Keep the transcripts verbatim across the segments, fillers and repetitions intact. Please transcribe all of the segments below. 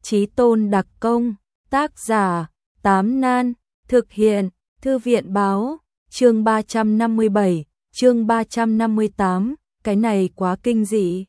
Chí tôn đặc công, tác giả, Tám Nan, thực hiện, Thư viện báo, chương ba trăm năm mươi bảy, chương ba trăm năm mươi tám, cái này quá kinh dị.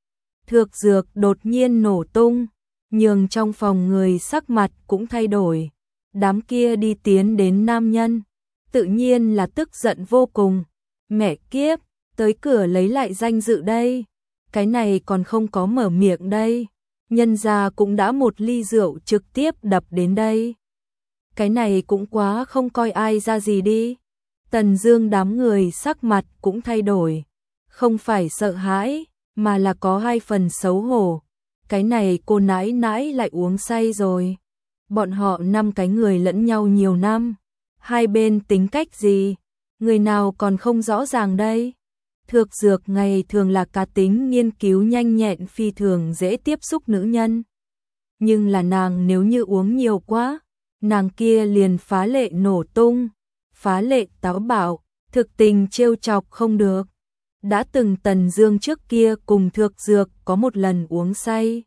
Thược dược đột nhiên nổ tung, nhường trong phòng người sắc mặt cũng thay đổi. Đám kia đi tiến đến nam nhân, tự nhiên là tức giận vô cùng. Mẹ kiếp, tới cửa lấy lại danh dự đây. Cái này còn không có mở miệng đây. Nhân gia cũng đã một ly rượu trực tiếp đập đến đây. Cái này cũng quá không coi ai ra gì đi. Tần Dương đám người sắc mặt cũng thay đổi. Không phải sợ hãi, mà là có hai phần xấu hổ. Cái này cô nãi nãi lại uống say rồi. Bọn họ năm cái người lẫn nhau nhiều năm. Hai bên tính cách gì? Người nào còn không rõ ràng đây? Thược dược ngày thường là cá tính nghiên cứu nhanh nhẹn phi thường dễ tiếp xúc nữ nhân. Nhưng là nàng nếu như uống nhiều quá, nàng kia liền phá lệ nổ tung, phá lệ táo bạo, thực tình trêu chọc không được. Đã từng Tần Dương trước kia cùng Thược dược có một lần uống say.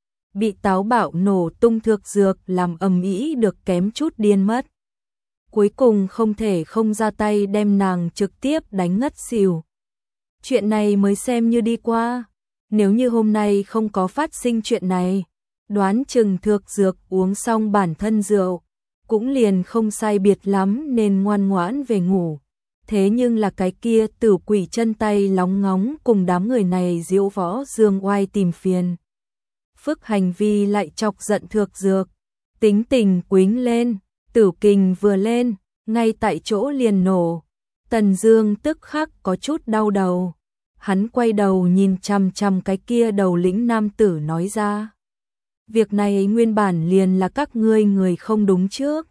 Bị táo bạo nổ tung Thược dược làm ầm ĩ được kém chút điên mất. Cuối cùng không thể không ra tay đem nàng trực tiếp đánh ngất xỉu. Chuyện này mới xem như đi qua. Nếu như hôm nay không có phát sinh chuyện này, đoán chừng Thược dược uống xong bản thân rượu, cũng liền không sai biệt lắm nên ngoan ngoãn về ngủ. Thế nhưng là cái kia tử quỷ chân tay lóng ngóng cùng đám người này diễu võ dương oai tìm phiền. Phức hành vi lại chọc giận Thược dược, tính tình quính lên, tử kình vừa lên, ngay tại chỗ liền nổ. Tần Dương tức khắc có chút đau đầu. Hắn quay đầu nhìn chằm chằm cái kia đầu lĩnh nam tử nói ra. Việc này nguyên bản liền là các ngươi người không đúng trước.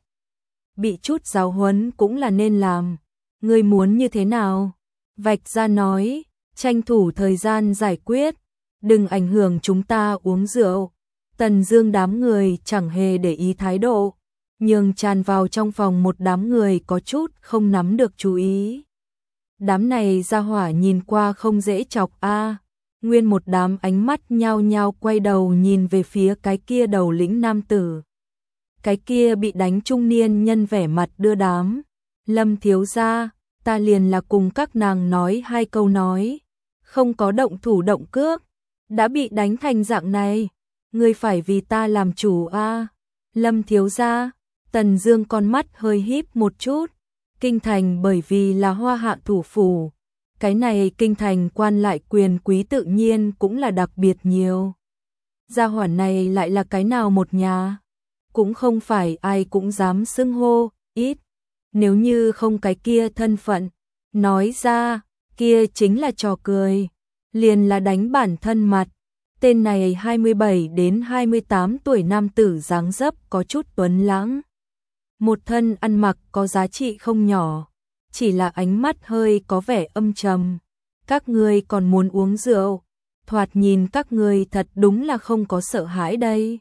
Bị chút giáo huấn cũng là nên làm. Ngươi muốn như thế nào? Vạch ra nói, tranh thủ thời gian giải quyết. Đừng ảnh hưởng chúng ta uống rượu. Tần Dương đám người chẳng hề để ý thái độ. Nhưng tràn vào trong phòng một đám người có chút không nắm được chú ý. Đám này ra hỏa nhìn qua không dễ chọc a. À. Nguyên một đám ánh mắt nhao nhao quay đầu nhìn về phía cái kia đầu lĩnh nam tử. Cái kia bị đánh trung niên nhân vẻ mặt đưa đám. Lâm thiếu gia, ta liền là cùng các nàng nói hai câu nói. Không có động thủ động cước. Đã bị đánh thành dạng này. Ngươi phải vì ta làm chủ a. À. Lâm thiếu gia, Tần Dương con mắt hơi híp một chút. Kinh thành bởi vì là Hoa Hạ thủ phủ, cái này kinh thành quan lại quyền quý tự nhiên cũng là đặc biệt nhiều. Gia hỏa này lại là cái nào một nhà, cũng không phải ai cũng dám xưng hô, ít. Nếu như không cái kia thân phận, nói ra, kia chính là trò cười, liền là đánh bản thân mặt. Tên này hai mươi bảy đến hai mươi tám tuổi nam tử dáng dấp có chút tuấn lãng. Một thân ăn mặc có giá trị không nhỏ, chỉ là ánh mắt hơi có vẻ âm trầm. Các ngươi còn muốn uống rượu, thoạt nhìn các ngươi thật đúng là không có sợ hãi đây.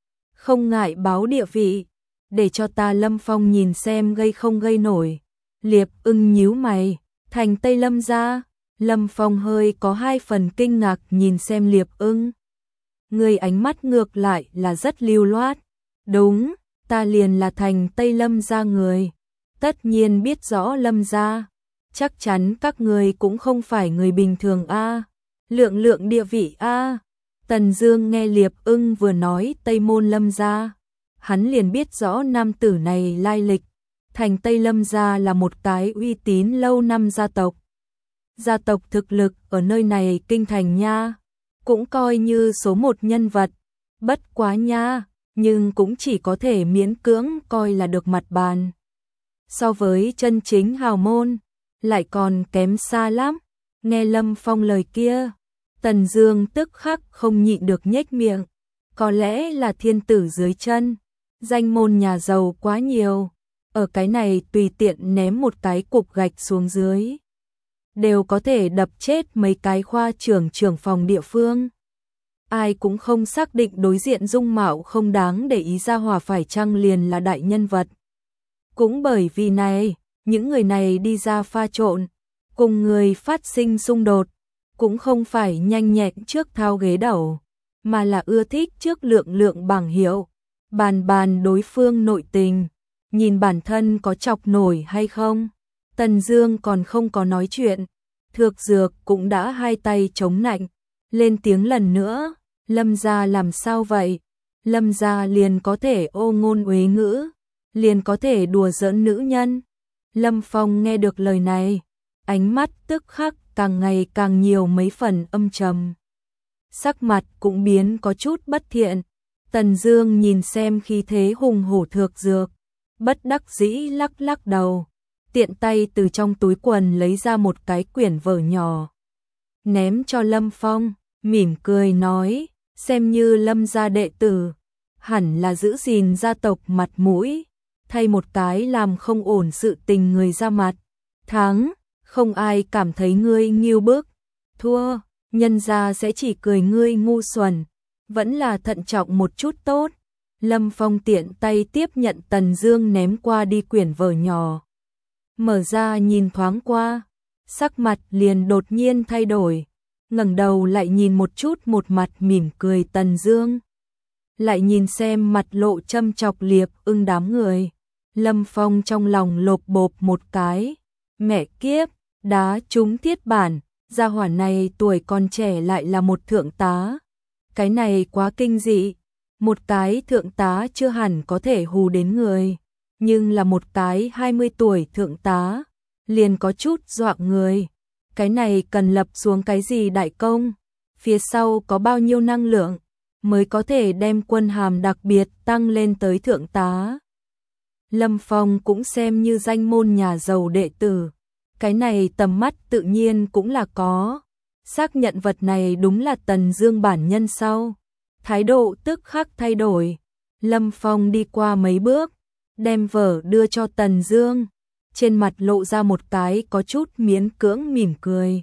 Không ngại báo địa vị, để cho ta Lâm Phong nhìn xem gây không gây nổi. Liệp Ưng nhíu mày, thành Tây Lâm gia. Lâm Phong hơi có hai phần kinh ngạc nhìn xem Liệp Ưng. Người ánh mắt ngược lại là rất lưu loát. Đúng, ta liền là thành Tây Lâm gia người. Tất nhiên biết rõ Lâm gia. Chắc chắn các người cũng không phải người bình thường a. Lượng lượng địa vị a. Tần Dương nghe Liệp Ưng vừa nói Tây Môn Lâm gia, hắn liền biết rõ nam tử này lai lịch. Thành Tây Lâm gia là một cái uy tín lâu năm gia tộc. Gia tộc thực lực ở nơi này kinh thành nha, cũng coi như số một nhân vật. Bất quá nha, nhưng cũng chỉ có thể miễn cưỡng coi là được mặt bàn. So với chân chính hào môn, lại còn kém xa lắm. Nghe Lâm Phong lời kia, Tần Dương tức khắc không nhịn được nhếch miệng. Có lẽ là thiên tử dưới chân, danh môn nhà giàu quá nhiều. Ở cái này tùy tiện ném một cái cục gạch xuống dưới, đều có thể đập chết mấy cái khoa trưởng trưởng phòng địa phương. Ai cũng không xác định đối diện dung mạo không đáng để ý ra hòa phải chăng liền là đại nhân vật. Cũng bởi vì này, những người này đi ra pha trộn, cùng người phát sinh xung đột, cũng không phải nhanh nhẹn trước thao ghế đầu, mà là ưa thích trước lượng lượng bảng hiệu, bàn bàn đối phương nội tình, nhìn bản thân có chọc nổi hay không. Tần Dương còn không có nói chuyện, Thược Dược cũng đã hai tay chống nạnh, lên tiếng lần nữa, Lâm gia làm sao vậy? Lâm gia liền có thể ô ngôn uế ngữ, liền có thể đùa giỡn nữ nhân. Lâm Phong nghe được lời này, ánh mắt tức khắc càng ngày càng nhiều mấy phần âm trầm. Sắc mặt cũng biến có chút bất thiện. Tần Dương nhìn xem khí thế hùng hổ Thược Dược, bất đắc dĩ lắc lắc đầu, tiện tay từ trong túi quần lấy ra một cái quyển vở nhỏ, ném cho Lâm Phong, mỉm cười nói, xem như Lâm gia đệ tử, hẳn là giữ gìn gia tộc mặt mũi, thay một cái làm không ổn sự tình người ra mặt, thắng, không ai cảm thấy ngươi nghiêu bức, thua, nhân gia sẽ chỉ cười ngươi ngu xuẩn, vẫn là thận trọng một chút tốt. Lâm Phong tiện tay tiếp nhận Tần Dương ném qua đi quyển vở nhỏ, mở ra nhìn thoáng qua, sắc mặt liền đột nhiên thay đổi, ngẩng đầu lại nhìn một chút một mặt mỉm cười Tần Dương, lại nhìn xem mặt lộ châm chọc Liệp Ưng đám người. Lâm Phong trong lòng lộp bộp một cái, mẹ kiếp, đá trúng thiết bản, gia hỏa này tuổi còn trẻ lại là một thượng tá, cái này quá kinh dị. Một cái thượng tá chưa hẳn có thể hù đến người, nhưng là một cái hai mươi tuổi thượng tá, liền có chút dọa người. Cái này cần lập xuống cái gì đại công, phía sau có bao nhiêu năng lượng, mới có thể đem quân hàm đặc biệt tăng lên tới thượng tá. Lâm Phong cũng xem như danh môn nhà giàu đệ tử, cái này tầm mắt tự nhiên cũng là có, xác nhận vật này đúng là Tần Dương bản nhân sau. Thái độ tức khắc thay đổi, Lâm Phong đi qua mấy bước, đem vở đưa cho Tần Dương, trên mặt lộ ra một cái có chút miễn cưỡng mỉm cười.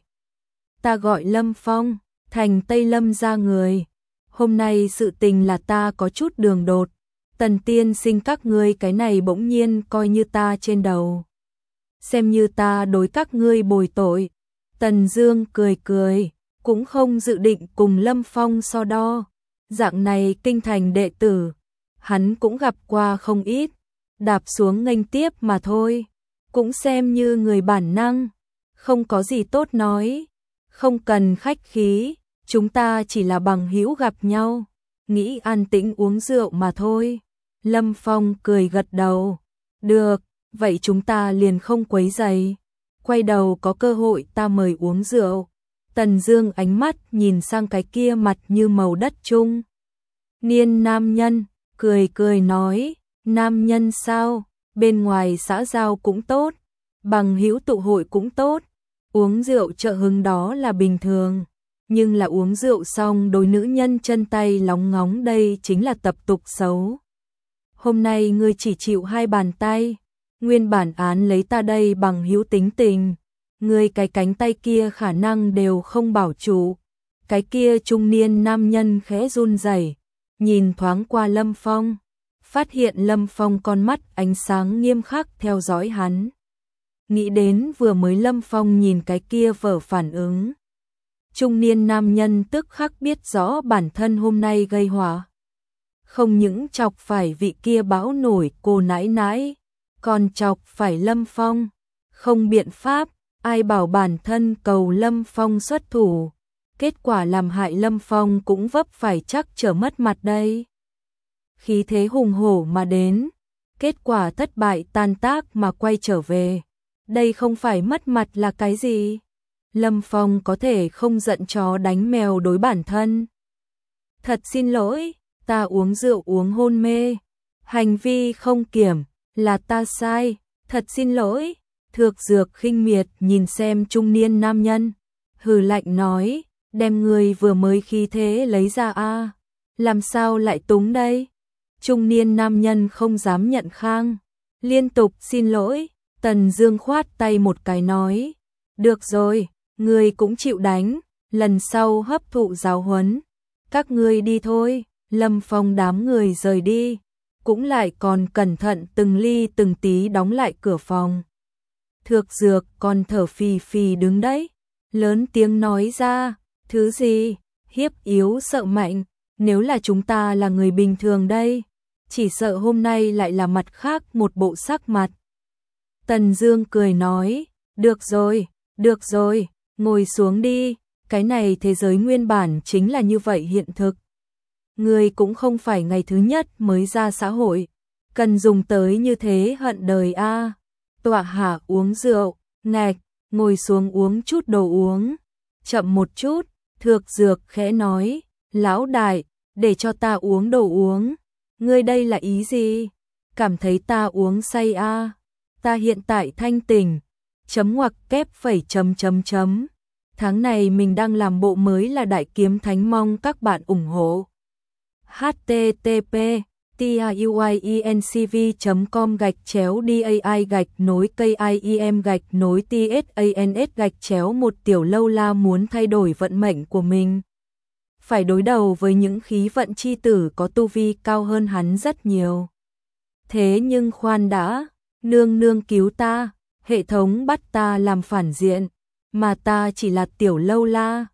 Ta gọi Lâm Phong, thành Tây Lâm gia người, hôm nay sự tình là ta có chút đường đột, Tần tiên sinh các ngươi cái này bỗng nhiên coi như ta trên đầu, xem như ta đối các ngươi bồi tội. Tần Dương cười cười, cũng không dự định cùng Lâm Phong so đo. Dạng này kinh thành đệ tử, hắn cũng gặp qua không ít, đạp xuống nghênh tiếp mà thôi, cũng xem như người bản năng, không có gì tốt nói, không cần khách khí, chúng ta chỉ là bằng hữu gặp nhau, nghĩ an tĩnh uống rượu mà thôi. Lâm Phong cười gật đầu, được, vậy chúng ta liền không quấy rầy, quay đầu có cơ hội ta mời uống rượu. Tần Dương ánh mắt nhìn sang cái kia mặt như màu đất trung niên nam nhân, cười cười nói, nam nhân sao, bên ngoài xã giao cũng tốt, bằng hữu tụ hội cũng tốt, uống rượu trợ hứng đó là bình thường, nhưng là uống rượu xong đối nữ nhân chân tay lóng ngóng đây chính là tập tục xấu. Hôm nay ngươi chỉ chịu hai bàn tay, nguyên bản án lấy ta đây bằng hữu tính tình, ngươi cái cánh tay kia khả năng đều không bảo trụ. Cái kia trung niên nam nhân khẽ run rẩy, nhìn thoáng qua Lâm Phong, phát hiện Lâm Phong con mắt ánh sáng nghiêm khắc theo dõi hắn. Nghĩ đến vừa mới Lâm Phong nhìn cái kia vở phản ứng. Trung niên nam nhân tức khắc biết rõ bản thân hôm nay gây họa. Không những chọc phải vị kia bão nổi cô nãi nãi, còn chọc phải Lâm Phong. Không biện pháp, ai bảo bản thân cầu Lâm Phong xuất thủ. Kết quả làm hại Lâm Phong cũng vấp phải chắc trở mất mặt đây. Khí thế hùng hổ mà đến, kết quả thất bại tan tác mà quay trở về. Đây không phải mất mặt là cái gì? Lâm Phong có thể không giận chó đánh mèo đối bản thân. Thật xin lỗi, ta uống rượu uống hôn mê. Hành vi không kiểm, là ta sai, thật xin lỗi. Thược Dược khinh miệt nhìn xem trung niên nam nhân, hừ lạnh nói, đem người vừa mới khí thế lấy ra a, làm sao lại túng đây? Trung niên nam nhân không dám nhận khang, liên tục xin lỗi. Tần Dương khoát tay một cái nói, được rồi, ngươi cũng chịu đánh, lần sau hấp thụ giáo huấn, các ngươi đi thôi. Lâm Phong đám người rời đi, cũng lại còn cẩn thận từng ly từng tí đóng lại cửa phòng. Thược Dược còn thở phì phì đứng đấy, lớn tiếng nói ra, thứ gì, hiếp yếu sợ mạnh, nếu là chúng ta là người bình thường đây, chỉ sợ hôm nay lại là mặt khác một bộ sắc mặt. Tần Dương cười nói, được rồi, được rồi, ngồi xuống đi, cái này thế giới nguyên bản chính là như vậy hiện thực. Ngươi cũng không phải ngày thứ nhất mới ra xã hội, cần dùng tới như thế hận đời a. À. Tọa hạ uống rượu, ngạch, ngồi xuống uống chút đồ uống. Chậm một chút, Thược Dược khẽ nói, lão đại, để cho ta uống đồ uống. Ngươi đây là ý gì? Cảm thấy ta uống say a? À? Ta hiện tại thanh tỉnh. Chấm ngoặc kép phẩy chấm chấm chấm. Tháng này mình đang làm bộ mới là Đại Kiếm Thánh, mong các bạn ủng hộ. h t t p tuyencv chấm com gạch chéo dai gạch nối kim gạch nối tsans gạch chéo một Tiểu Lâu La muốn thay đổi vận mệnh của mình. Phải đối đầu với những khí vận chi tử có tu vi cao hơn hắn rất nhiều. Thế nhưng khoan đã, nương nương cứu ta, hệ thống bắt ta làm phản diện, mà ta chỉ là Tiểu Lâu La.